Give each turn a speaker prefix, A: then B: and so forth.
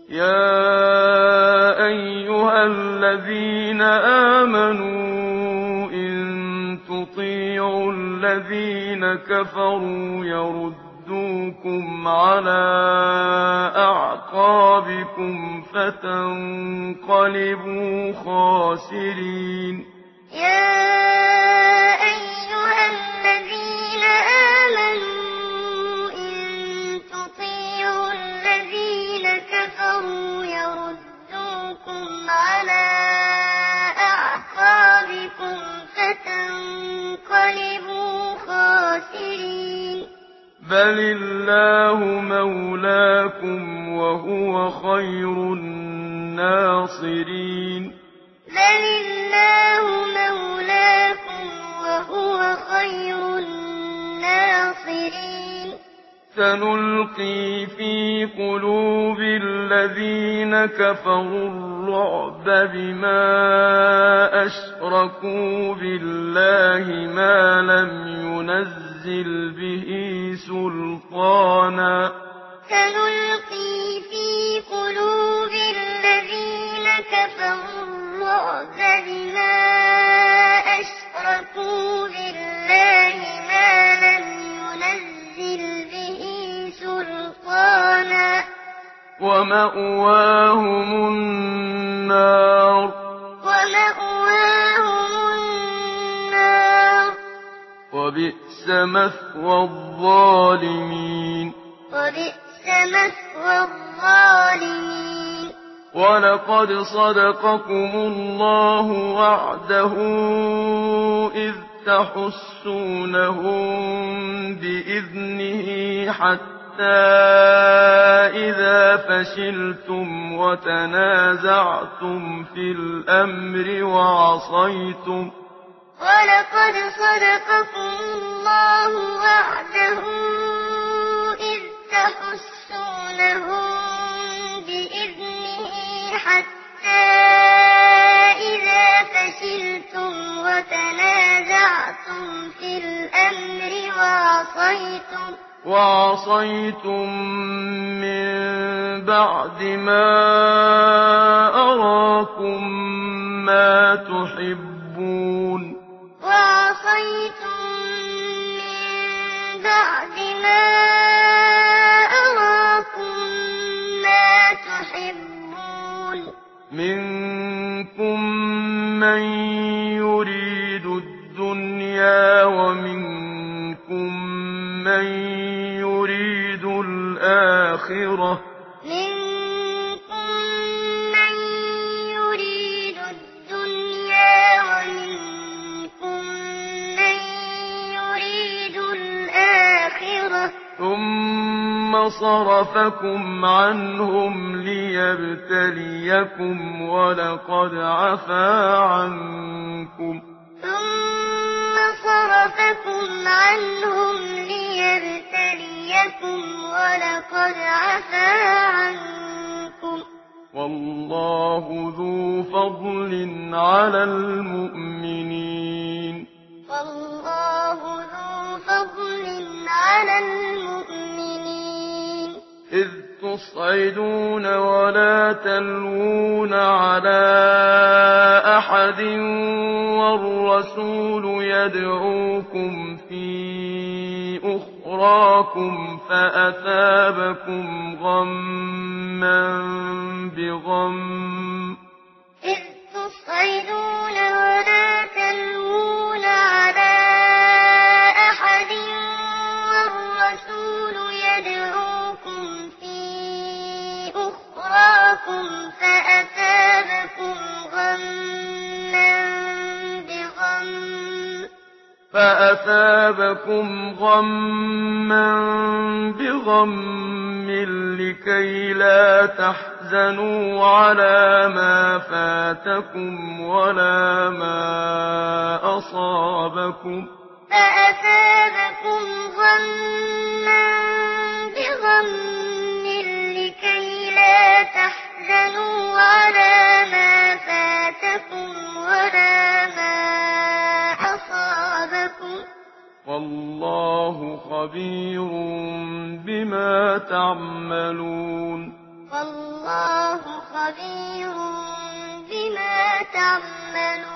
A: يَا أَيُّهَا الَّذِينَ آمَنُوا إِن تُطِيعُوا الَّذِينَ كَفَرُوا يَرُدُّوكُمْ عَلَىٰ أَعْقَابِكُمْ فَتَنقَلِبُوا خَاسِرِينَ
B: يَا أَيُّهَا الَّذِينَ آمَنُوا إِن تُطِيعُوا الَّذِينَ كَفَرُوا يَرُدُّوكُمْ عَلَىٰ أَعْقَابِكُمْ فَتَنقَلِبُوا خَاسِرِينَ
A: بَلِ اللَّهُ مَوْلَاكُمْ وَهُوَ خَيْرُ النَّاصِرِينَ
B: بَلِ اللَّهُ مَوْلَاكُمْ وَهُوَ خَيْرُ النَّاصِرِينَ
A: سَنُلْقِي فِي قُلُوبِ الَّذِينَ كَفَرُوا الرُّعْبَ بِمَا أَشْرَكُوا بِاللَّهِ مَا لَمْ يُنَزِّلْ بِهِ سُلْطَانًا
B: سَنُلْقِي فِي قُلُوبِ الَّذِينَ كَفَرُوا الرُّعْبَ بِمَا أَشْرَكُوا بِاللَّهِ مَا لَمْ يُنَزِّلْ بِهِ سُلْطَانًا
A: وَمَأْوَاهُمُ النَّارُ وَبِئْسَ مَثْوَى الظَّالِمِينَ وَلَقَدْ صَدَقَكُمُ اللَّهُ وَعْدَهُ إِذْ تَحُسُّونَهُم بِإِذْنِهِ حَتَّىٰ إِذَا فَشِلْتُمْ وَتَنَازَعْتُمْ فِي الْأَمْرِ
B: وَلَقَدْ صَدَقَكُمُ اللَّهُ وَعْدَهُ إِذْ تَحُسُّونَهُم بِإِذْنِهِ حَتَّىٰ إِذَا فَشِلْتُمْ وَتَنَازَعْتُمْ فِي الْأَمْرِ
A: وَعَصَيْتُم مِّن بَعْدِ مَا أَرَاكُم مَّا تُحِبُّونَ مِنكُم مَّن يُرِيدُ الدُّنْيَا وَمِنكُم مَّن يُرِيدُ الْآخِرَةَ ۚ ثُمَّ صَرَفَكُمْ عَنْهُمْ لِيَبْتَلِيَكُمْ وَلَقَدْ عَفَا عَنكُمْ وَاللَّهُ ذُو فَضْلٍ عَلَى الْمُؤْمِنِينَ إِذْ تُصْعِدُونَ وَلَا تَلْوُونَ عَلَىٰ أَحَدٍ وَالرَّسُولُ يَدْعُوكُمْ فِي أُخْرَاكُمْ فَأَثَابَكُمْ غَمًّا بِغَمٍّ لِّكَيْ لَا تَحْزَنُوا عَلَىٰ مَا فَاتَكُمْ وَلَا مَا أَصَابَكُمْ ۗ وَاللَّهُ خَبِيرٌ بِمَا تَعْمَلُونَ
B: والله خبير بما تعملون.